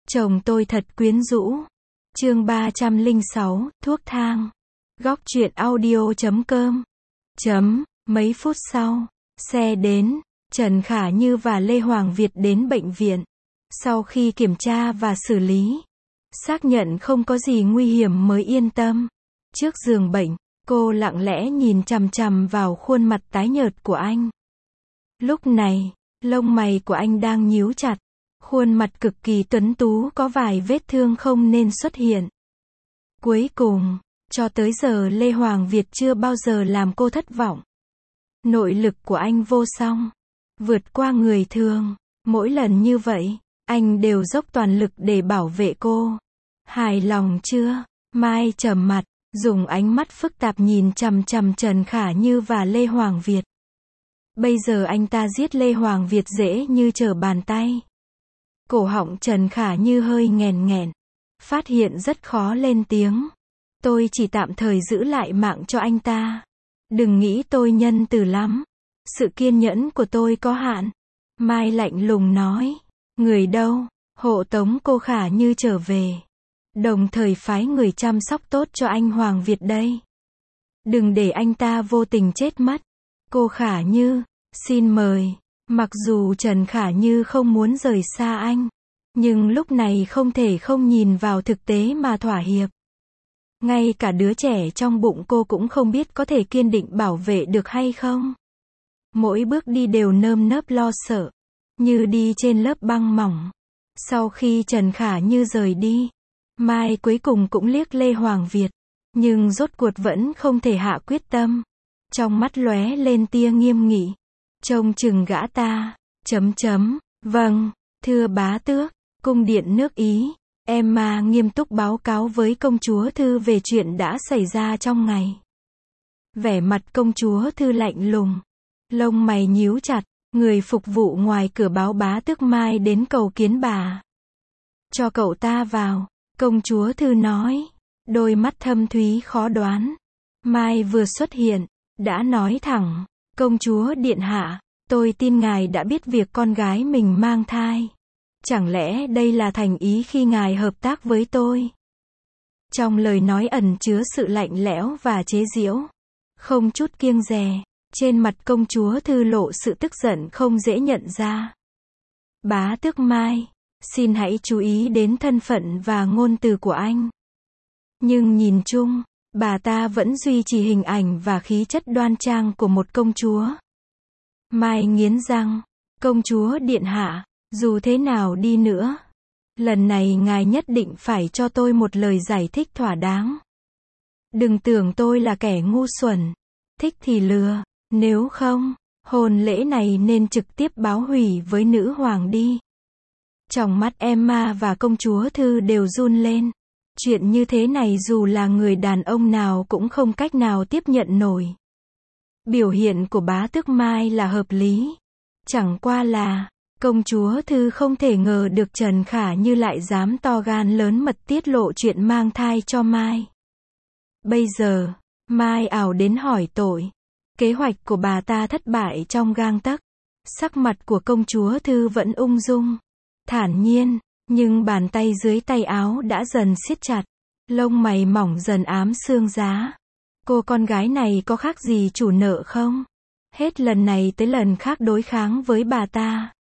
Chồng tôi thật quyến rũ. Chương 306, thuốc thang. Góc truyện audio.com. Mấy phút sau, xe đến, Trần Khả Như và Lê Hoàng Việt đến bệnh viện. Sau khi kiểm tra và xử lý, xác nhận không có gì nguy hiểm mới yên tâm. Trước giường bệnh, cô lặng lẽ nhìn chằm chằm vào khuôn mặt tái nhợt của anh. Lúc này, lông mày của anh đang nhíu chặt. Khuôn mặt cực kỳ tuấn tú có vài vết thương không nên xuất hiện. Cuối cùng, cho tới giờ Lê Hoàng Việt chưa bao giờ làm cô thất vọng. Nội lực của anh vô song, vượt qua người thường. Mỗi lần như vậy, anh đều dốc toàn lực để bảo vệ cô. Hài lòng chưa? Mai trầm mặt, dùng ánh mắt phức tạp nhìn chằm chằm Trần Khả Như và Lê Hoàng Việt. Bây giờ anh ta giết Lê Hoàng Việt dễ như trở bàn tay. Cổ họng Trần Khả Như hơi nghèn nghẹn, phát hiện rất khó lên tiếng. Tôi chỉ tạm thời giữ lại mạng cho anh ta. Đừng nghĩ tôi nhân từ lắm. Sự kiên nhẫn của tôi có hạn. Mai lạnh lùng nói. Người đâu? Hộ tống cô Khả Như trở về. Đồng thời phái người chăm sóc tốt cho anh Hoàng Việt đây. Đừng để anh ta vô tình chết mất. Cô Khả Như, xin mời. Mặc dù Trần Khả Như không muốn rời xa anh, nhưng lúc này không thể không nhìn vào thực tế mà thỏa hiệp. Ngay cả đứa trẻ trong bụng cô cũng không biết có thể kiên định bảo vệ được hay không. Mỗi bước đi đều nơm nớp lo sợ, như đi trên lớp băng mỏng. Sau khi Trần Khả Như rời đi, Mai cuối cùng cũng liếc Lê Hoàng Việt, nhưng rốt cuộc vẫn không thể hạ quyết tâm. Trong mắt lóe lên tia nghiêm nghị. Trông chừng gã ta. Vâng, thưa bá tước, cung điện nước Ý. Emma nghiêm túc báo cáo với công chúa Thư về chuyện đã xảy ra trong ngày. Vẻ mặt công chúa Thư lạnh lùng, lông mày nhíu chặt. Người phục vụ ngoài cửa báo bá tước Mai đến cầu kiến bà. Cho cậu ta vào, công chúa Thư nói, đôi mắt thâm thúy khó đoán. Mai vừa xuất hiện, đã nói thẳng, công chúa điện hạ, tôi tin ngài đã biết việc con gái mình mang thai. Chẳng lẽ đây là thành ý khi ngài hợp tác với tôi? Trong lời nói ẩn chứa sự lạnh lẽo và chế giễu, không chút kiêng dè. Trên mặt công chúa Thư lộ sự tức giận không dễ nhận ra. Bá tước Mai, xin hãy chú ý đến thân phận và ngôn từ của anh. Nhưng nhìn chung, bà ta vẫn duy trì hình ảnh và khí chất đoan trang của một công chúa. Mai nghiến răng, công chúa điện hạ, dù thế nào đi nữa, lần này ngài nhất định phải cho tôi một lời giải thích thỏa đáng. Đừng tưởng tôi là kẻ ngu xuẩn, thích thì lừa, nếu không, hôn lễ này nên trực tiếp báo hủy với nữ hoàng đi. Trong mắt Emma và công chúa Thư đều run lên. Chuyện như thế này dù là người đàn ông nào cũng không cách nào tiếp nhận nổi. Biểu hiện của bá tước Mai là hợp lý. Chẳng qua là, công chúa Thư không thể ngờ được Trần Khả Như lại dám to gan lớn mật tiết lộ chuyện mang thai cho Mai. Bây giờ, Mai ảo đến hỏi tội. Kế hoạch của bà ta thất bại trong gang tấc. Sắc mặt của công chúa Thư vẫn ung dung, thản nhiên, nhưng bàn tay dưới tay áo đã dần siết chặt. Lông mày mỏng dần ám xương giá. Cô con gái này có khác gì chủ nợ không? Hết lần này tới lần khác đối kháng với bà ta.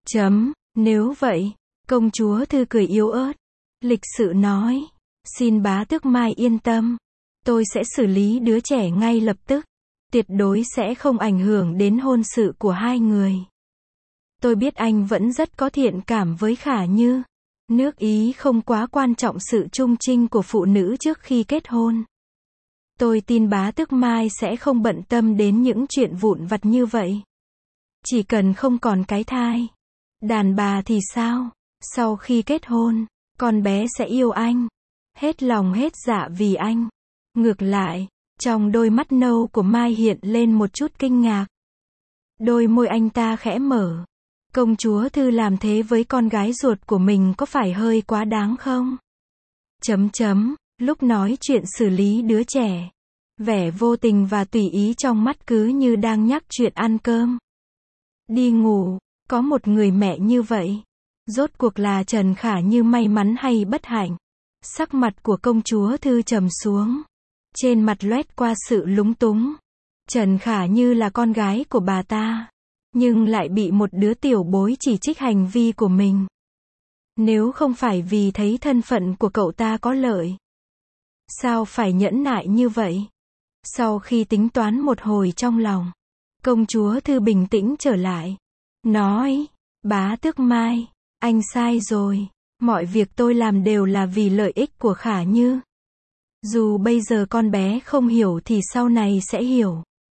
Nếu vậy, công chúa Thư cười yếu ớt, lịch sự nói, xin bá tước Mai yên tâm, tôi sẽ xử lý đứa trẻ ngay lập tức, tuyệt đối sẽ không ảnh hưởng đến hôn sự của hai người. Tôi biết anh vẫn rất có thiện cảm với Khả Như. Nước Ý không quá quan trọng sự trung trinh của phụ nữ trước khi kết hôn. Tôi tin bá tước Mai sẽ không bận tâm đến những chuyện vụn vặt như vậy. Chỉ cần không còn cái thai. Đàn bà thì sao? Sau khi kết hôn, con bé sẽ yêu anh. Hết lòng hết dạ vì anh. Ngược lại, trong đôi mắt nâu của Mai hiện lên một chút kinh ngạc. Đôi môi anh ta khẽ mở. Công chúa Thư làm thế với con gái ruột của mình có phải hơi quá đáng không? Lúc nói chuyện xử lý đứa trẻ, vẻ vô tình và tùy ý trong mắt cứ như đang nhắc chuyện ăn cơm. Đi ngủ, có một người mẹ như vậy, Rốt cuộc là Trần Khả Như may mắn hay bất hạnh? Sắc mặt của công chúa Thư trầm xuống. Trên mặt loét qua sự lúng túng. Trần Khả Như là con gái của bà ta, nhưng lại bị một đứa tiểu bối chỉ trích hành vi của mình. Nếu không phải vì thấy thân phận của cậu ta có lợi, sao phải nhẫn nại như vậy? Sau khi tính toán một hồi trong lòng, công chúa Thư bình tĩnh trở lại. Nói, bá tước Mai, anh sai rồi. Mọi việc tôi làm đều là vì lợi ích của Khả Như. Dù bây giờ con bé không hiểu thì sau này sẽ hiểu.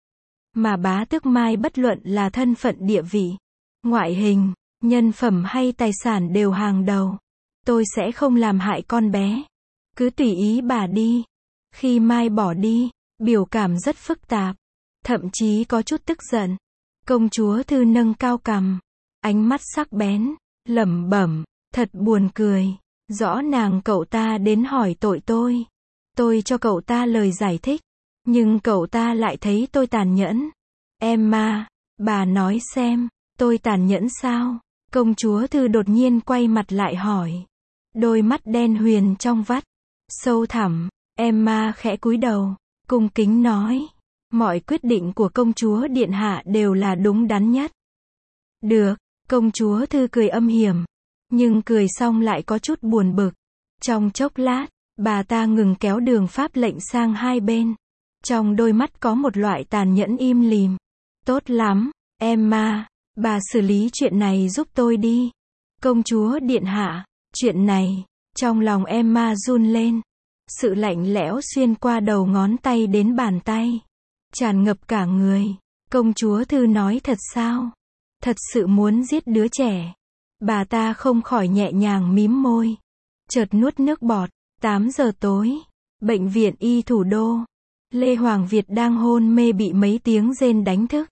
Mà bá tước Mai bất luận là thân phận địa vị, ngoại hình, nhân phẩm hay tài sản đều hàng đầu. Tôi sẽ không làm hại con bé. Cứ tùy ý bà đi. Khi Mai bỏ đi, biểu cảm rất phức tạp. Thậm chí có chút tức giận. Công chúa Thư nâng cao cằm. Ánh mắt sắc bén. Lẩm bẩm. Thật buồn cười. Rõ nàng cậu ta đến hỏi tội tôi. Tôi cho cậu ta lời giải thích. Nhưng cậu ta lại thấy tôi tàn nhẫn. Emma, bà nói xem, tôi tàn nhẫn sao? Công chúa Thư đột nhiên quay mặt lại hỏi. Đôi mắt đen huyền trong vắt, sâu thẳm. Emma khẽ cúi đầu, cung kính nói. Mọi quyết định của công chúa điện hạ đều là đúng đắn nhất. Được, công chúa Thư cười âm hiểm. Nhưng cười xong lại có chút buồn bực. Trong chốc lát, bà ta ngừng kéo Đường Pháp lệnh sang hai bên. Trong đôi mắt có một loại tàn nhẫn im lìm. Tốt lắm, Emma, bà xử lý chuyện này giúp tôi đi. Công chúa điện hạ, chuyện này, trong lòng Emma run lên. Sự lạnh lẽo xuyên qua đầu ngón tay đến bàn tay. Tràn ngập cả người. Công chúa Thư nói thật sao? Thật sự muốn giết đứa trẻ. Bà ta không khỏi nhẹ nhàng mím môi. Chợt nuốt nước bọt. 8 giờ tối. Bệnh viện Y thủ đô. Lê Hoàng Việt đang hôn mê bị mấy tiếng rên đánh thức.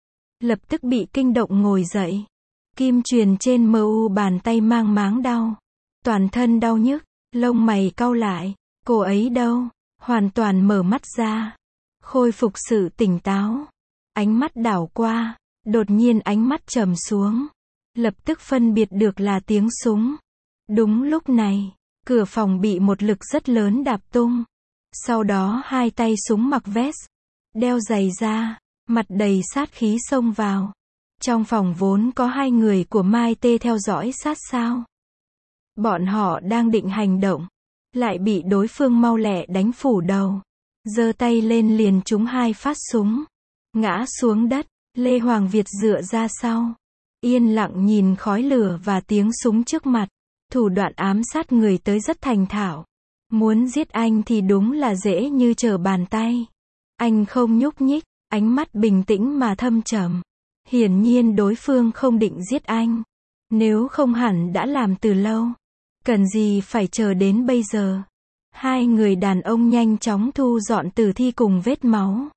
Lập tức bị kinh động ngồi dậy. Kim truyền trên mu bàn tay mang máng đau. Toàn thân đau nhức. Lông mày cau lại. Cô ấy đâu? Hoàn toàn mở mắt ra. Khôi phục sự tỉnh táo. Ánh mắt đảo qua. Đột nhiên ánh mắt trầm xuống. Lập tức phân biệt được là tiếng súng. Đúng lúc này, cửa phòng bị một lực rất lớn đạp tung. Sau đó hai tay súng mặc vest, đeo giày da, mặt đầy sát khí xông vào. Trong phòng vốn có hai người của Mai Tê theo dõi sát sao. Bọn họ đang định hành động, lại bị đối phương mau lẹ đánh phủ đầu. Giơ tay lên liền trúng hai phát súng. Ngã xuống đất, Lê Hoàng Việt dựa ra sau. Yên lặng nhìn khói lửa và tiếng súng trước mặt. Thủ đoạn ám sát người tới rất thành thạo. Muốn giết anh thì đúng là dễ như trở bàn tay. Anh không nhúc nhích, ánh mắt bình tĩnh mà thâm trầm. Hiển nhiên đối phương không định giết anh. Nếu không hẳn đã làm từ lâu. Cần gì phải chờ đến bây giờ. Hai người đàn ông nhanh chóng thu dọn tử thi cùng vết máu.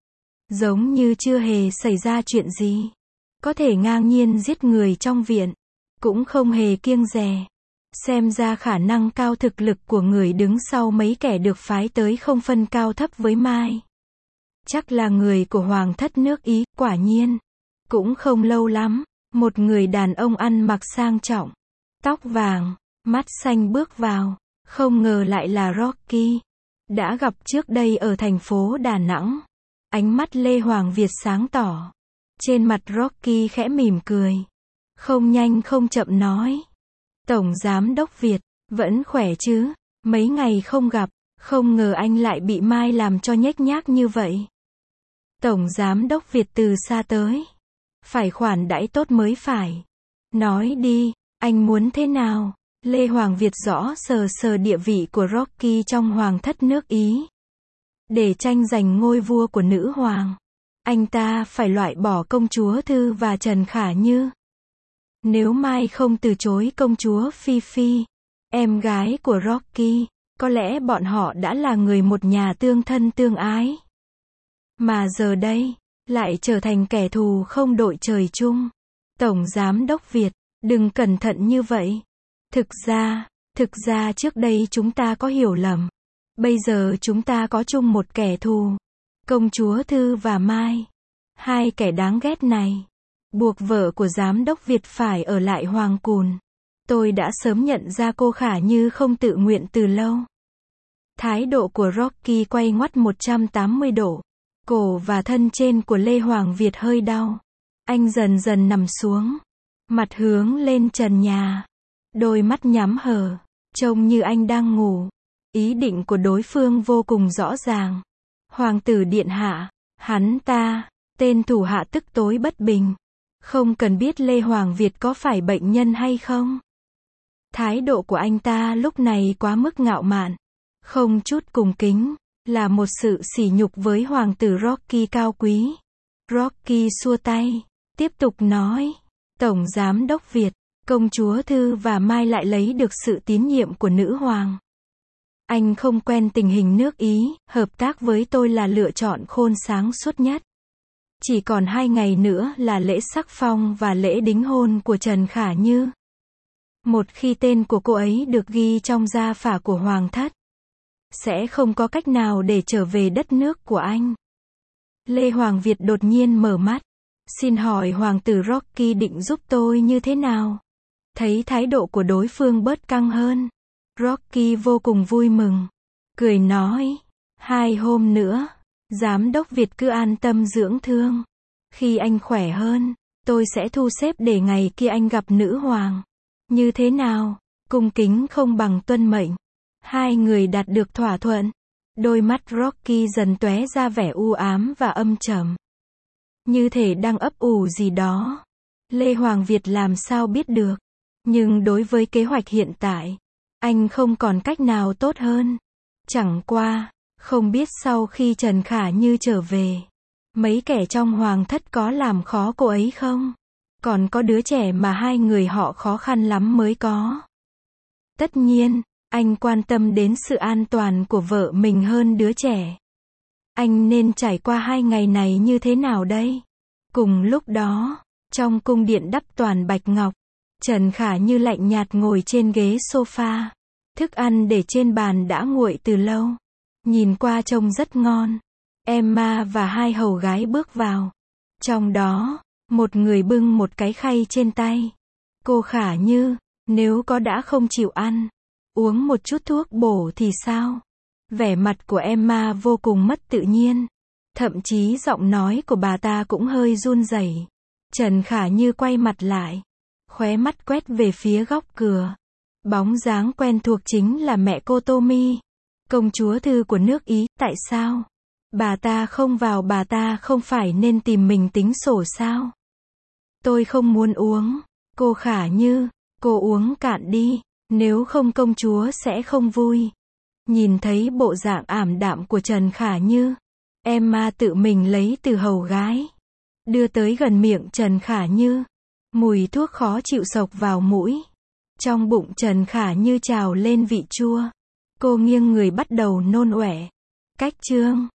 Giống như chưa hề xảy ra chuyện gì. Có thể ngang nhiên giết người trong viện. Cũng không hề kiêng dè. Xem ra khả năng cao thực lực của người đứng sau mấy kẻ được phái tới không phân cao thấp với Mai. Chắc là người của Hoàng thất nước Ý, quả nhiên. Cũng không lâu lắm, một người đàn ông ăn mặc sang trọng, tóc vàng, mắt xanh bước vào. Không ngờ lại là Rocky. Đã gặp trước đây ở thành phố Đà Nẵng. Ánh mắt Lê Hoàng Việt sáng tỏ. Trên mặt Rocky khẽ mỉm cười. Không nhanh không chậm nói. Tổng Giám đốc Việt, vẫn khỏe chứ? Mấy ngày không gặp, không ngờ anh lại bị Mai làm cho nhếch nhác như vậy. Tổng Giám đốc Việt từ xa tới. Phải khoản đãi tốt mới phải. Nói đi, anh muốn thế nào? Lê Hoàng Việt rõ sờ sờ địa vị của Rocky trong Hoàng thất nước Ý. Để tranh giành ngôi vua của nữ hoàng, anh ta phải loại bỏ công chúa Thư và Trần Khả Như. Nếu Mai không từ chối công chúa Phi Phi, em gái của Rocky, có lẽ bọn họ đã là người một nhà tương thân tương ái. Mà giờ đây, lại trở thành kẻ thù không đội trời chung. Tổng Giám đốc Việt, đừng cẩn thận như vậy. Thực ra trước đây chúng ta có hiểu lầm. Bây giờ chúng ta có chung một kẻ thù. Công chúa Thư và Mai. Hai kẻ đáng ghét này. Buộc vợ của Giám đốc Việt phải ở lại Hoàng Cùn. Tôi đã sớm nhận ra cô Khả Như không tự nguyện từ lâu. Thái độ của Rocky quay ngoắt 180 độ. Cổ và thân trên của Lê Hoàng Việt hơi đau. Anh dần dần nằm xuống. Mặt hướng lên trần nhà. Đôi mắt nhắm hờ. Trông như anh đang ngủ. Ý định của đối phương vô cùng rõ ràng. Hoàng tử điện hạ. Hắn ta. Tên thủ hạ tức tối bất bình. Không cần biết Lê Hoàng Việt có phải bệnh nhân hay không. Thái độ của anh ta lúc này quá mức ngạo mạn. Không chút cung kính. Là một sự sỉ nhục với hoàng tử Rocky cao quý. Rocky xua tay. Tiếp tục nói. Tổng giám đốc Việt. Công chúa Thư và Mai lại lấy được sự tín nhiệm của nữ hoàng. Anh không quen tình hình nước Ý. Hợp tác với tôi là lựa chọn khôn sáng suốt nhất. Chỉ còn 2 ngày nữa là lễ sắc phong và lễ đính hôn của Trần Khả Như. Một khi tên của cô ấy được ghi trong gia phả của hoàng thất, sẽ không có cách nào để trở về đất nước của anh. Lê Hoàng Việt đột nhiên mở mắt. Xin hỏi hoàng tử Rocky định giúp tôi như thế nào? Thấy thái độ của đối phương bớt căng hơn, Rocky vô cùng vui mừng. Cười nói, 2 hôm nữa, giám đốc Việt cứ an tâm dưỡng thương. Khi anh khỏe hơn, tôi sẽ thu xếp để ngày kia anh gặp nữ hoàng. Như thế nào? Cung kính không bằng tuân mệnh. 2 người đạt được thỏa thuận. Đôi mắt Rocky dần tóe ra vẻ u ám và âm trầm. Như thể đang ấp ủ gì đó. Lê Hoàng Việt làm sao biết được. Nhưng đối với kế hoạch hiện tại, anh không còn cách nào tốt hơn. Chẳng qua, không biết sau khi Trần Khả Như trở về, mấy kẻ trong hoàng thất có làm khó cô ấy không? Còn có đứa trẻ mà 2 người họ khó khăn lắm mới có. Tất nhiên, anh quan tâm đến sự an toàn của vợ mình hơn đứa trẻ. Anh nên trải qua 2 ngày này như thế nào đây? Cùng lúc đó, trong cung điện đắp toàn bạch ngọc, Trần Khả Như lạnh nhạt ngồi trên ghế sofa. Thức ăn để trên bàn đã nguội từ lâu. Nhìn qua trông rất ngon. Emma và 2 hầu gái bước vào. Trong đó, một người bưng một cái khay trên tay. Cô Khả Như, nếu có đã không chịu ăn, uống một chút thuốc bổ thì sao? Vẻ mặt của Emma vô cùng mất tự nhiên. Thậm chí giọng nói của bà ta cũng hơi run rẩy. Trần Khả Như quay mặt lại. Khóe mắt quét về phía góc cửa. Bóng dáng quen thuộc chính là mẹ cô Tommy. Công chúa Thư của nước Ý. Tại sao? Bà ta không vào, bà ta không phải nên tìm mình tính sổ sao? Tôi không muốn uống. Cô Khả Như, cô uống cạn đi. Nếu không công chúa sẽ không vui. Nhìn thấy bộ dạng ảm đạm của Trần Khả Như, Emma tự mình lấy từ hầu gái, đưa tới gần miệng Trần Khả Như. Mùi thuốc khó chịu xộc vào mũi. Trong bụng Trần Khả Như trào lên vị chua. Cô nghiêng người bắt đầu nôn ọe. Cách chương